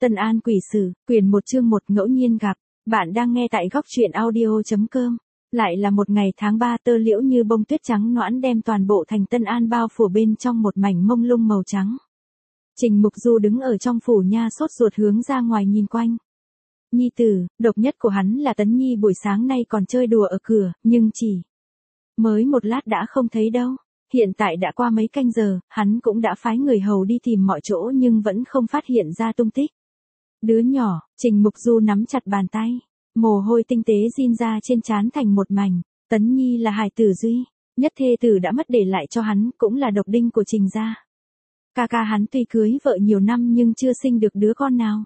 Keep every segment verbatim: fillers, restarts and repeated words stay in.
Tân An Quỷ Sử, quyển một chương một ngẫu nhiên gặp. Bạn đang nghe tại góc truyện audio.com. Lại là một ngày tháng ba, tơ liễu như bông tuyết trắng nõn đem toàn bộ thành Tân An bao phủ bên trong một mảnh mông lung màu trắng. Trình Mục Du đứng ở trong phủ nha sốt ruột hướng ra ngoài nhìn quanh. Nhi tử, độc nhất của hắn là Tấn Nhi buổi sáng nay còn chơi đùa ở cửa, nhưng chỉ mới một lát đã không thấy đâu. Hiện tại đã qua mấy canh giờ, hắn cũng đã phái người hầu đi tìm mọi chỗ nhưng vẫn không phát hiện ra tung tích. Đứa nhỏ, Trình Mục Du nắm chặt bàn tay, mồ hôi tinh tế rin ra trên trán thành một mảnh. Tấn Nhi là hài tử duy nhất thê tử đã mất để lại cho hắn, cũng là độc đinh của Trình gia. Ca ca hắn tuy cưới vợ nhiều năm nhưng chưa sinh được đứa con nào.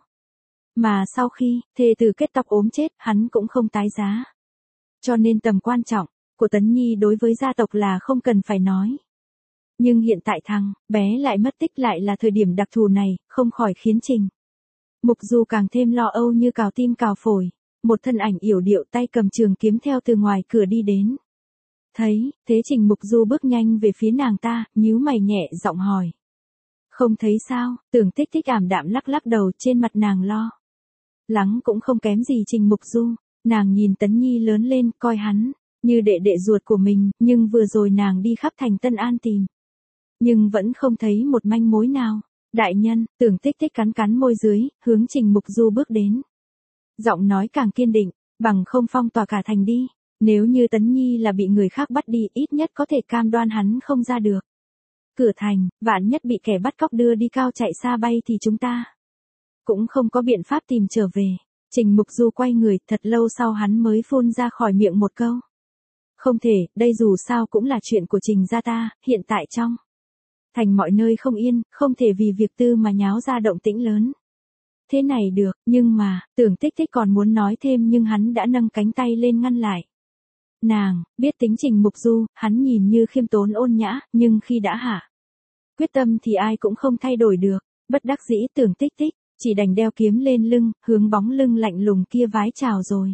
Mà sau khi thê tử kết tóc ốm chết, hắn cũng không tái giá. Cho nên tầm quan trọng của Tấn Nhi đối với gia tộc là không cần phải nói. Nhưng hiện tại thằng bé lại mất tích, lại là thời điểm đặc thù này, không khỏi khiến Trình Mục Du càng thêm lo âu như cào tim cào phổi. Một thân ảnh yểu điệu tay cầm trường kiếm theo từ ngoài cửa đi đến. Thấy thế Trình Mục Du bước nhanh về phía nàng ta, nhíu mày nhẹ giọng hỏi. Không thấy sao? Tưởng Tích Tích ảm đạm lắc lắc đầu, trên mặt nàng lo lắng cũng không kém gì Trình Mục Du. Nàng nhìn Tấn Nhi lớn lên, coi hắn như đệ đệ ruột của mình, nhưng vừa rồi nàng đi khắp thành Tân An tìm, nhưng vẫn không thấy một manh mối nào. Đại nhân, Tưởng Tích Tích cắn cắn môi dưới, hướng Trình Mục Du bước đến. Giọng nói càng kiên định, bằng không phong tỏa cả thành đi. Nếu như Tấn Nhi là bị người khác bắt đi, ít nhất có thể cam đoan hắn không ra được cửa thành, vạn nhất bị kẻ bắt cóc đưa đi cao chạy xa bay thì chúng ta cũng không có biện pháp tìm trở về. Trình Mục Du quay người, thật lâu sau hắn mới phun ra khỏi miệng một câu. Không thể, đây dù sao cũng là chuyện của Trình gia ta, hiện tại trong thành mọi nơi không yên, không thể vì việc tư mà nháo ra động tĩnh lớn thế này được. Nhưng mà, Tưởng Tích Tích còn muốn nói thêm nhưng hắn đã nâng cánh tay lên ngăn lại. Nàng biết tính Trình Mục Du, hắn nhìn như khiêm tốn ôn nhã, nhưng khi đã hạ quyết tâm thì ai cũng không thay đổi được. Bất đắc dĩ Tưởng Tích Tích chỉ đành đeo kiếm lên lưng, hướng bóng lưng lạnh lùng kia vái chào rồi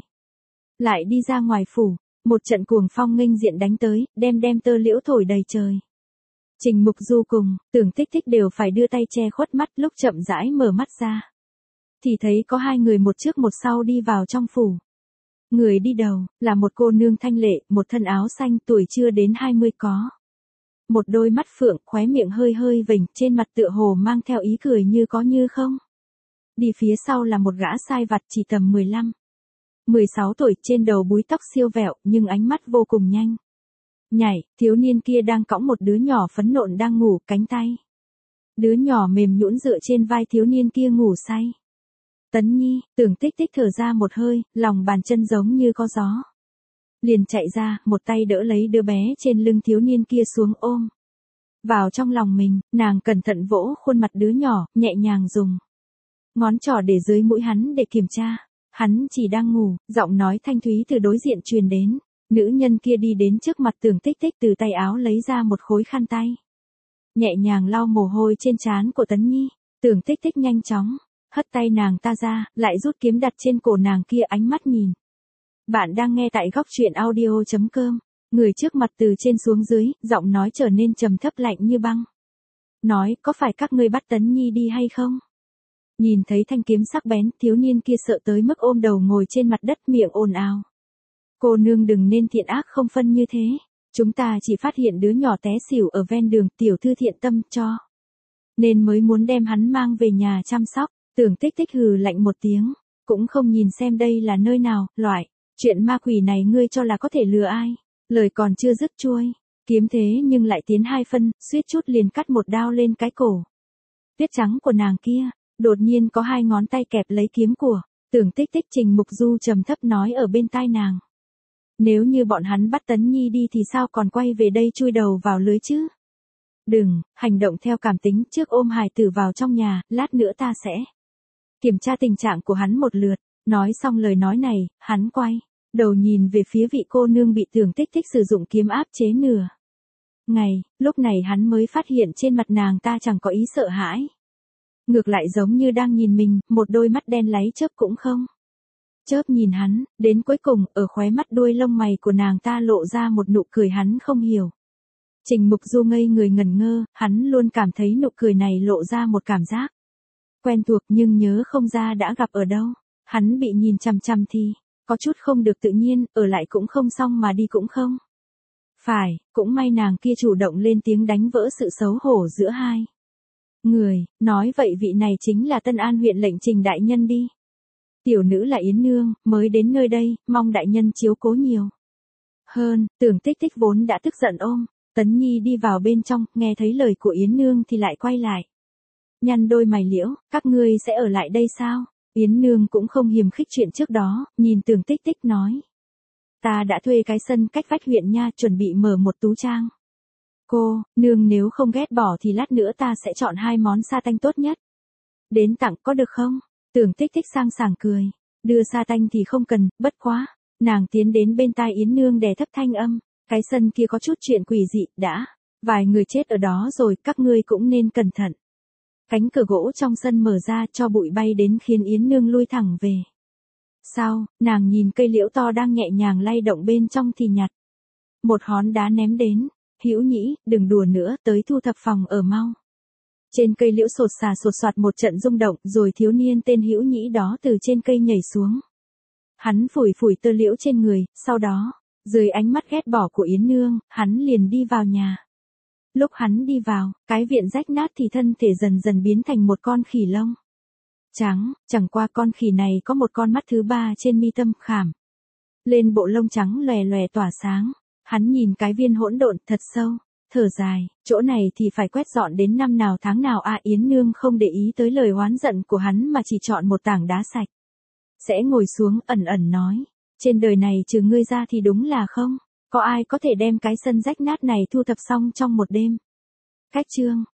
lại đi ra ngoài phủ. Một trận cuồng phong nghênh diện đánh tới, đem đem tơ liễu thổi đầy trời. Trình Mục Du cùng Tưởng Tích Tích đều phải đưa tay che khuất mắt, lúc chậm rãi mở mắt ra thì thấy có hai người một trước một sau đi vào trong phủ. Người đi đầu là một cô nương thanh lệ, một thân áo xanh, tuổi chưa đến hai mươi có một đôi mắt phượng, khóe miệng hơi hơi vểnh, trên mặt tựa hồ mang theo ý cười như có như không. Đi phía sau là một gã sai vặt chỉ tầm mười lăm, mười sáu tuổi, trên đầu búi tóc siêu vẹo nhưng ánh mắt vô cùng nhanh nhảy. Thiếu niên kia đang cõng một đứa nhỏ phấn nộn đang ngủ, cánh tay đứa nhỏ mềm nhũn dựa trên vai thiếu niên kia ngủ say. Tấn Nhi, Tưởng Tích Tích thở ra một hơi, lòng bàn chân giống như có gió liền chạy ra, một tay đỡ lấy đứa bé trên lưng thiếu niên kia xuống, ôm vào trong lòng mình. Nàng cẩn thận vỗ khuôn mặt đứa nhỏ, nhẹ nhàng dùng ngón trỏ để dưới mũi hắn để kiểm tra. Hắn chỉ đang ngủ. Giọng nói thanh thúy từ đối diện truyền đến. Nữ nhân kia đi đến trước mặt Tưởng Tích Tích, từ tay áo lấy ra một khối khăn tay, nhẹ nhàng lau mồ hôi trên trán của Tấn Nhi. Tưởng Tích Tích nhanh chóng hất tay nàng ta ra, lại rút kiếm đặt trên cổ nàng kia, ánh mắt nhìn. Bạn đang nghe tại góc truyện audio.com. Người trước mặt từ trên xuống dưới, giọng nói trở nên trầm thấp lạnh như băng. Nói, có phải các ngươi bắt Tấn Nhi đi hay không? Nhìn thấy thanh kiếm sắc bén, thiếu niên kia sợ tới mức ôm đầu ngồi trên mặt đất, miệng ồn ào. Cô nương đừng nên thiện ác không phân như thế. Chúng ta chỉ phát hiện đứa nhỏ té xỉu ở ven đường, tiểu thư thiện tâm cho nên mới muốn đem hắn mang về nhà chăm sóc. Tưởng Tích Tích hừ lạnh một tiếng, cũng không nhìn xem đây là nơi nào. Loại chuyện ma quỷ này ngươi cho là có thể lừa ai? Lời còn chưa dứt chuôi kiếm thế nhưng lại tiến hai phân, suýt chút liền cắt một đao lên cái cổ tuyết trắng của nàng kia. Đột nhiên có hai ngón tay kẹp lấy kiếm của Tưởng Tích Tích. Trình Mục Du trầm thấp nói ở bên tai nàng. Nếu như bọn hắn bắt Tấn Nhi đi thì sao còn quay về đây chui đầu vào lưới chứ? Đừng hành động theo cảm tính, trước ôm hài tử vào trong nhà, lát nữa ta sẽ kiểm tra tình trạng của hắn một lượt. Nói xong lời nói này, hắn quay đầu nhìn về phía vị cô nương bị Tưởng Tích Tích sử dụng kiếm áp chế nửa ngày. Lúc này hắn mới phát hiện trên mặt nàng ta chẳng có ý sợ hãi, ngược lại giống như đang nhìn mình, một đôi mắt đen láy chớp cũng không chớp nhìn hắn. Đến cuối cùng, ở khóe mắt đuôi lông mày của nàng ta lộ ra một nụ cười hắn không hiểu. Trình Mục Du ngây người ngẩn ngơ, hắn luôn cảm thấy nụ cười này lộ ra một cảm giác Quen thuộc nhưng nhớ không ra đã gặp ở đâu. Hắn bị nhìn chằm chằm thì, có chút không được tự nhiên, ở lại cũng không xong mà đi cũng không. Phải, cũng may nàng kia chủ động lên tiếng đánh vỡ sự xấu hổ giữa hai người, nói vậy vị này chính là Tân An huyện lệnh Trình đại nhân đi. Tiểu nữ là Yến Nương, mới đến nơi đây, mong đại nhân chiếu cố nhiều. Hơn, Tưởng Tích Tích vốn đã tức giận ôm Tấn Nhi đi vào bên trong, nghe thấy lời của Yến Nương thì lại quay lại. Nhăn đôi mày liễu, các ngươi sẽ ở lại đây sao? Yến Nương cũng không hiềm khích chuyện trước đó, nhìn Tưởng Tích Tích nói. Ta đã thuê cái sân cách vách huyện nha, chuẩn bị mở một tú trang. Cô, nương nếu không ghét bỏ thì lát nữa ta sẽ chọn hai món sa tanh tốt nhất. Đến tặng có được không? Tưởng Tích Tích sang sảng cười. Đưa sa tanh thì không cần, bất quá. Nàng tiến đến bên tai Yến Nương đè thấp thanh âm. Cái sân kia có chút chuyện quỷ dị, đã. Vài người chết ở đó rồi, các ngươi cũng nên cẩn thận. Cánh cửa gỗ trong sân mở ra cho bụi bay đến khiến Yến Nương lui thẳng về. Sau, nàng nhìn cây liễu to đang nhẹ nhàng lay động bên trong thì nhặt một hòn đá ném đến. Hữu Nhĩ, đừng đùa nữa, tới thu thập phòng ở mau. Trên cây liễu sột xà sột soạt một trận rung động, rồi thiếu niên tên Hữu Nhĩ đó từ trên cây nhảy xuống. Hắn phủi phủi tơ liễu trên người, sau đó, dưới ánh mắt ghét bỏ của Yến Nương, hắn liền đi vào nhà. Lúc hắn đi vào, cái viện rách nát thì thân thể dần dần biến thành một con khỉ lông trắng, chẳng qua con khỉ này có một con mắt thứ ba trên mi tâm khảm lên bộ lông trắng lòe lòe tỏa sáng. Hắn nhìn cái viên hỗn độn thật sâu, thở dài, chỗ này thì phải quét dọn đến năm nào tháng nào a. Yến Nương không để ý tới lời oán giận của hắn mà chỉ chọn một tảng đá sạch. Sẽ ngồi xuống ẩn ẩn nói, trên đời này trừ ngươi ra thì đúng là không có ai có thể đem cái sân rách nát này thu thập xong trong một đêm. Cách chương